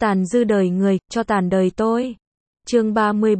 Tàn dư đời người, cho tàn đời tôi. Chương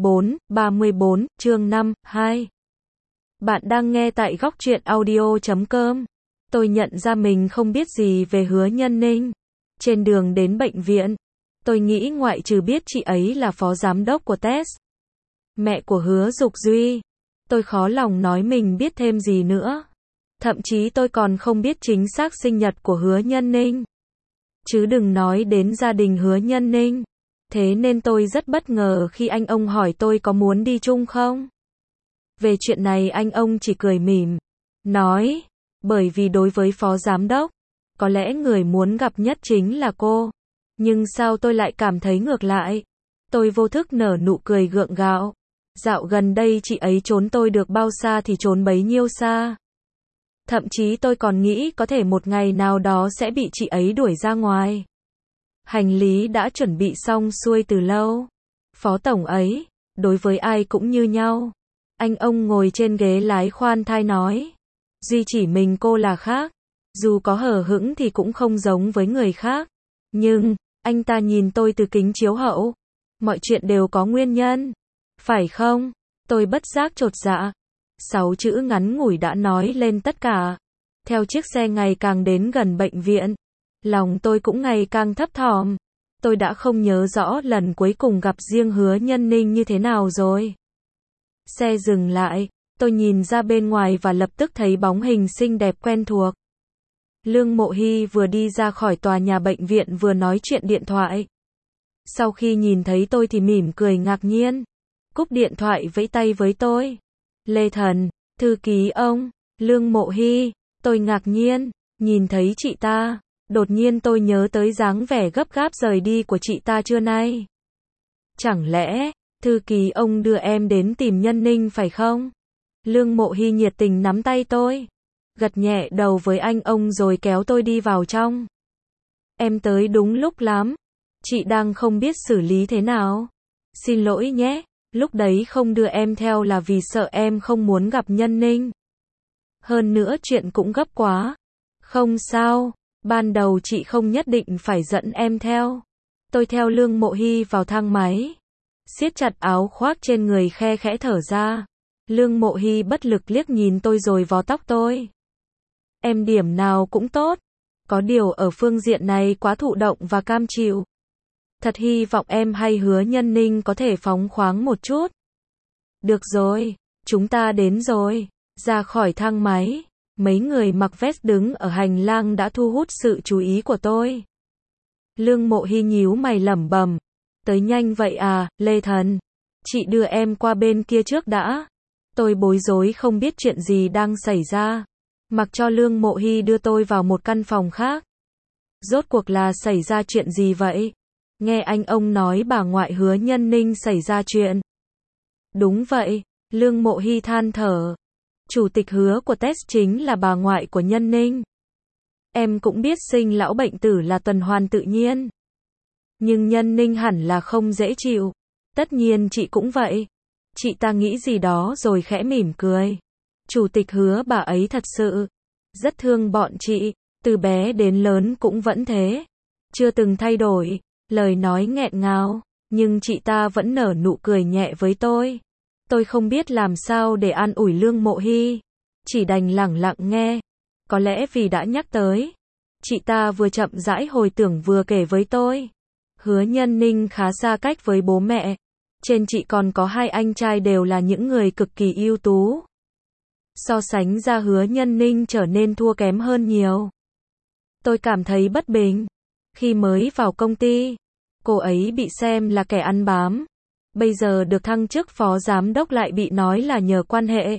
34, chương 5, 2. Bạn đang nghe tại Góc Truyện Audio.com. Tôi nhận ra mình không biết gì về Hứa Nhân Ninh. Trên đường đến bệnh viện, tôi nghĩ ngoại trừ biết chị ấy là phó giám đốc của TES, mẹ của Hứa Dục Duy, tôi khó lòng nói mình biết thêm gì nữa. Thậm chí tôi còn không biết chính xác sinh nhật của Hứa Nhân Ninh. Chứ đừng nói đến gia đình Hứa Nhân Ninh. Thế nên tôi rất bất ngờ khi anh ông hỏi tôi có muốn đi chung không. Về chuyện này anh ông chỉ cười mỉm, nói, bởi vì đối với phó giám đốc, có lẽ người muốn gặp nhất chính là cô. Nhưng sao tôi lại cảm thấy ngược lại? Tôi vô thức nở nụ cười gượng gạo. Dạo gần đây chị ấy trốn tôi được bao xa thì trốn bấy nhiêu xa. Thậm chí tôi còn nghĩ có thể một ngày nào đó sẽ bị chị ấy đuổi ra ngoài. Hành lý đã chuẩn bị xong xuôi từ lâu. Phó tổng ấy, đối với ai cũng như nhau. Anh ông ngồi trên ghế lái khoan thai nói. Duy chỉ mình cô là khác. Dù có hờ hững thì cũng không giống với người khác. Nhưng, anh ta nhìn tôi từ kính chiếu hậu. Mọi chuyện đều có nguyên nhân. Phải không? Tôi bất giác chột dạ. 6 chữ ngắn ngủi đã nói lên tất cả. Theo chiếc xe ngày càng đến gần bệnh viện, lòng tôi cũng ngày càng thấp thỏm. Tôi đã không nhớ rõ lần cuối cùng gặp riêng Hứa Nhân Ninh như thế nào rồi. Xe dừng lại, tôi nhìn ra bên ngoài và lập tức thấy bóng hình xinh đẹp quen thuộc. Lương Mộ Hy vừa đi ra khỏi tòa nhà bệnh viện vừa nói chuyện điện thoại. Sau khi nhìn thấy tôi thì mỉm cười ngạc nhiên. Cúp điện thoại vẫy tay với tôi. Lê Thần, thư ký ông, Lương Mộ Hy. Tôi ngạc nhiên, nhìn thấy chị ta. Đột nhiên tôi nhớ tới dáng vẻ gấp gáp rời đi của chị ta trưa nay. Chẳng lẽ, thư ký ông đưa em đến tìm Nhân Ninh phải không? Lương Mộ Hy nhiệt tình nắm tay tôi, gật nhẹ đầu với anh ông rồi kéo tôi đi vào trong. Em tới đúng lúc lắm. Chị đang không biết xử lý thế nào. Xin lỗi nhé, lúc đấy không đưa em theo là vì sợ em không muốn gặp Nhân Ninh. Hơn nữa chuyện cũng gấp quá. Không sao, ban đầu chị không nhất định phải dẫn em theo. Tôi theo Lương Mộ Hy vào thang máy, siết chặt áo khoác trên người khe khẽ thở ra. Lương Mộ Hy bất lực liếc nhìn tôi rồi vò tóc tôi. Em điểm nào cũng tốt. Có điều ở phương diện này quá thụ động và cam chịu. Thật hy vọng em hay Hứa Nhân Ninh có thể phóng khoáng một chút. Được rồi, chúng ta đến rồi. Ra khỏi thang máy, mấy người mặc vest đứng ở hành lang đã thu hút sự chú ý của tôi. Lương Mộ Hy nhíu mày lẩm bẩm. Tới nhanh vậy à, Lê Thần. Chị đưa em qua bên kia trước đã. Tôi bối rối không biết chuyện gì đang xảy ra. Mặc cho Lương Mộ Hy đưa tôi vào một căn phòng khác. Rốt cuộc là xảy ra chuyện gì vậy? Nghe anh ông nói bà ngoại Hứa Nhân Ninh xảy ra chuyện. Đúng vậy, Lương Mộ Hy than thở. Chủ tịch Hứa của TES chính là bà ngoại của Nhân Ninh. Em cũng biết sinh lão bệnh tử là tuần hoàn tự nhiên. Nhưng Nhân Ninh hẳn là không dễ chịu. Tất nhiên chị cũng vậy. Chị ta nghĩ gì đó rồi khẽ mỉm cười. Chủ tịch Hứa bà ấy thật sự rất thương bọn chị, từ bé đến lớn cũng vẫn thế. Chưa từng thay đổi, lời nói nghẹn ngào, nhưng chị ta vẫn nở nụ cười nhẹ với tôi. Tôi không biết làm sao để an ủi Lương Mộ Hy, chỉ đành lẳng lặng nghe. Có lẽ vì đã nhắc tới, chị ta vừa chậm rãi hồi tưởng vừa kể với tôi. Hứa Nhân Ninh khá xa cách với bố mẹ. Trên chị còn có 2 anh trai đều là những người cực kỳ ưu tú. So sánh ra Hứa Nhân Ninh trở nên thua kém hơn nhiều. Tôi cảm thấy bất bình. Khi mới vào công ty, cô ấy bị xem là kẻ ăn bám. Bây giờ được thăng chức phó giám đốc lại bị nói là nhờ quan hệ.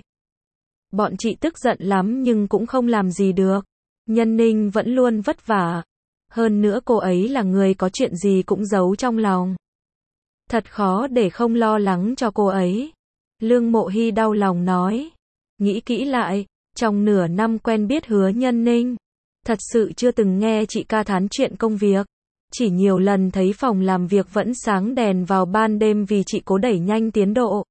Bọn chị tức giận lắm nhưng cũng không làm gì được. Nhân Ninh vẫn luôn vất vả. Hơn nữa cô ấy là người có chuyện gì cũng giấu trong lòng. Thật khó để không lo lắng cho cô ấy. Lương Mộ Hy đau lòng nói. Nghĩ kỹ lại, trong nửa năm quen biết Hứa Nhân Ninh, thật sự chưa từng nghe chị ca thán chuyện công việc. Chỉ nhiều lần thấy phòng làm việc vẫn sáng đèn vào ban đêm vì chị cố đẩy nhanh tiến độ.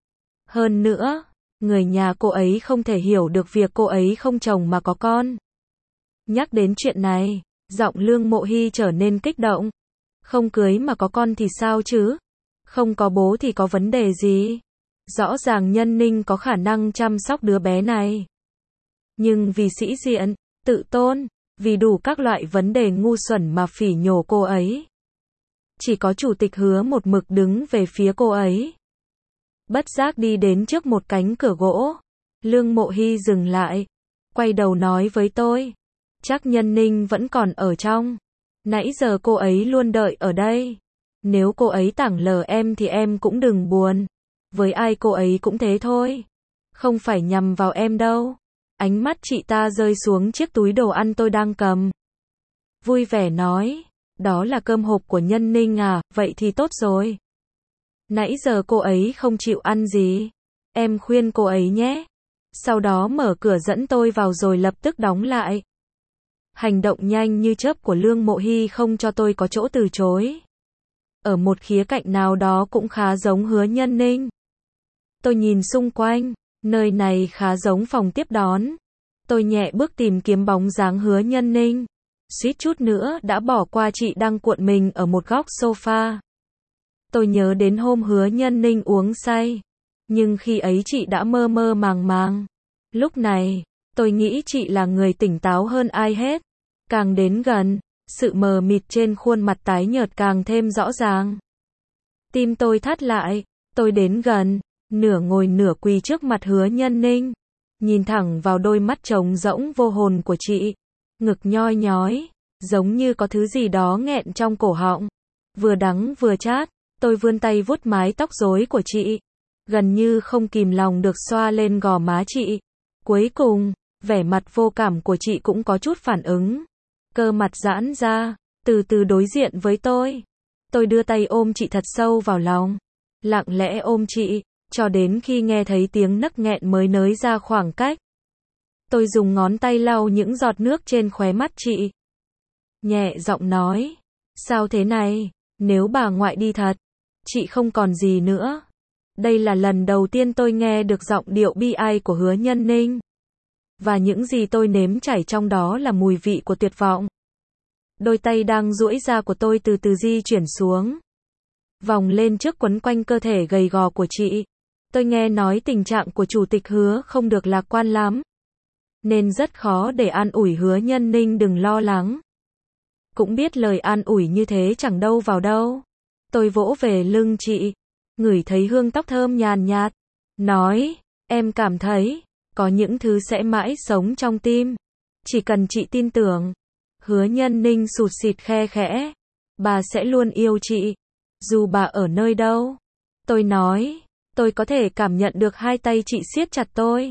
Hơn nữa, người nhà cô ấy không thể hiểu được việc cô ấy không chồng mà có con. Nhắc đến chuyện này, giọng Lương Mộ Hy trở nên kích động. Không cưới mà có con thì sao chứ? Không có bố thì có vấn đề gì? Rõ ràng Nhân Ninh có khả năng chăm sóc đứa bé này. Nhưng vì sĩ diện, tự tôn, vì đủ các loại vấn đề ngu xuẩn mà phỉ nhổ cô ấy. Chỉ có chủ tịch Hứa một mực đứng về phía cô ấy. Bất giác đi đến trước một cánh cửa gỗ. Lương Mộ Hy dừng lại, quay đầu nói với tôi. Chắc Nhân Ninh vẫn còn ở trong. Nãy giờ cô ấy luôn đợi ở đây. Nếu cô ấy tảng lờ em thì em cũng đừng buồn. Với ai cô ấy cũng thế thôi. Không phải nhằm vào em đâu. Ánh mắt chị ta rơi xuống chiếc túi đồ ăn tôi đang cầm. Vui vẻ nói. Đó là cơm hộp của Nhân Ninh à, vậy thì tốt rồi. Nãy giờ cô ấy không chịu ăn gì. Em khuyên cô ấy nhé. Sau đó mở cửa dẫn tôi vào rồi lập tức đóng lại. Hành động nhanh như chớp của Lương Mộ Hy không cho tôi có chỗ từ chối. Ở một khía cạnh nào đó cũng khá giống Hứa Nhân Ninh. Tôi nhìn xung quanh, nơi này khá giống phòng tiếp đón. Tôi nhẹ bước tìm kiếm bóng dáng Hứa Nhân Ninh. Suýt chút nữa đã bỏ qua chị đang cuộn mình ở một góc sofa. Tôi nhớ đến hôm Hứa Nhân Ninh uống say. Nhưng khi ấy chị đã mơ mơ màng màng. Lúc này, tôi nghĩ chị là người tỉnh táo hơn ai hết. Càng đến gần, sự mờ mịt trên khuôn mặt tái nhợt càng thêm rõ ràng. Tim tôi thắt lại, tôi đến gần, nửa ngồi nửa quỳ trước mặt Hứa Nhân Ninh. Nhìn thẳng vào đôi mắt trống rỗng vô hồn của chị. Ngực nhoi nhói, giống như có thứ gì đó nghẹn trong cổ họng. Vừa đắng vừa chát, tôi vươn tay vuốt mái tóc rối của chị. Gần như không kìm lòng được xoa lên gò má chị. Cuối cùng, vẻ mặt vô cảm của chị cũng có chút phản ứng. Cơ mặt giãn ra, từ từ đối diện với tôi. Tôi đưa tay ôm chị thật sâu vào lòng. Lặng lẽ ôm chị, cho đến khi nghe thấy tiếng nấc nghẹn mới nới ra khoảng cách. Tôi dùng ngón tay lau những giọt nước trên khóe mắt chị. Nhẹ giọng nói, sao thế này, nếu bà ngoại đi thật, chị không còn gì nữa. Đây là lần đầu tiên tôi nghe được giọng điệu bi ai của Hứa Nhân Ninh. Và những gì tôi nếm trải trong đó là mùi vị của tuyệt vọng. Đôi tay đang duỗi ra của tôi từ từ di chuyển xuống. Vòng lên trước quấn quanh cơ thể gầy gò của chị. Tôi nghe nói tình trạng của chủ tịch Hứa không được lạc quan lắm. Nên rất khó để an ủi Hứa Nhân Ninh đừng lo lắng. Cũng biết lời an ủi như thế chẳng đâu vào đâu. Tôi vỗ về lưng chị. Ngửi thấy hương tóc thơm nhàn nhạt. Nói, em cảm thấy, có những thứ sẽ mãi sống trong tim. Chỉ cần chị tin tưởng. Hứa Nhân Ninh sụt sịt khe khẽ. Bà sẽ luôn yêu chị. Dù bà ở nơi đâu. Tôi nói, tôi có thể cảm nhận được hai tay chị siết chặt tôi.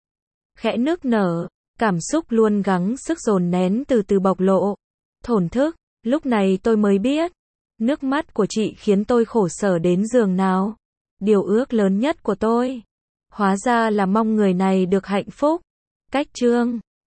Khẽ nức nở, cảm xúc luôn gắng sức dồn nén từ từ bộc lộ. Thổn thức, lúc này tôi mới biết. Nước mắt của chị khiến tôi khổ sở đến giường nào. Điều ước lớn nhất của tôi. Hóa ra là mong người này được hạnh phúc. Cách chương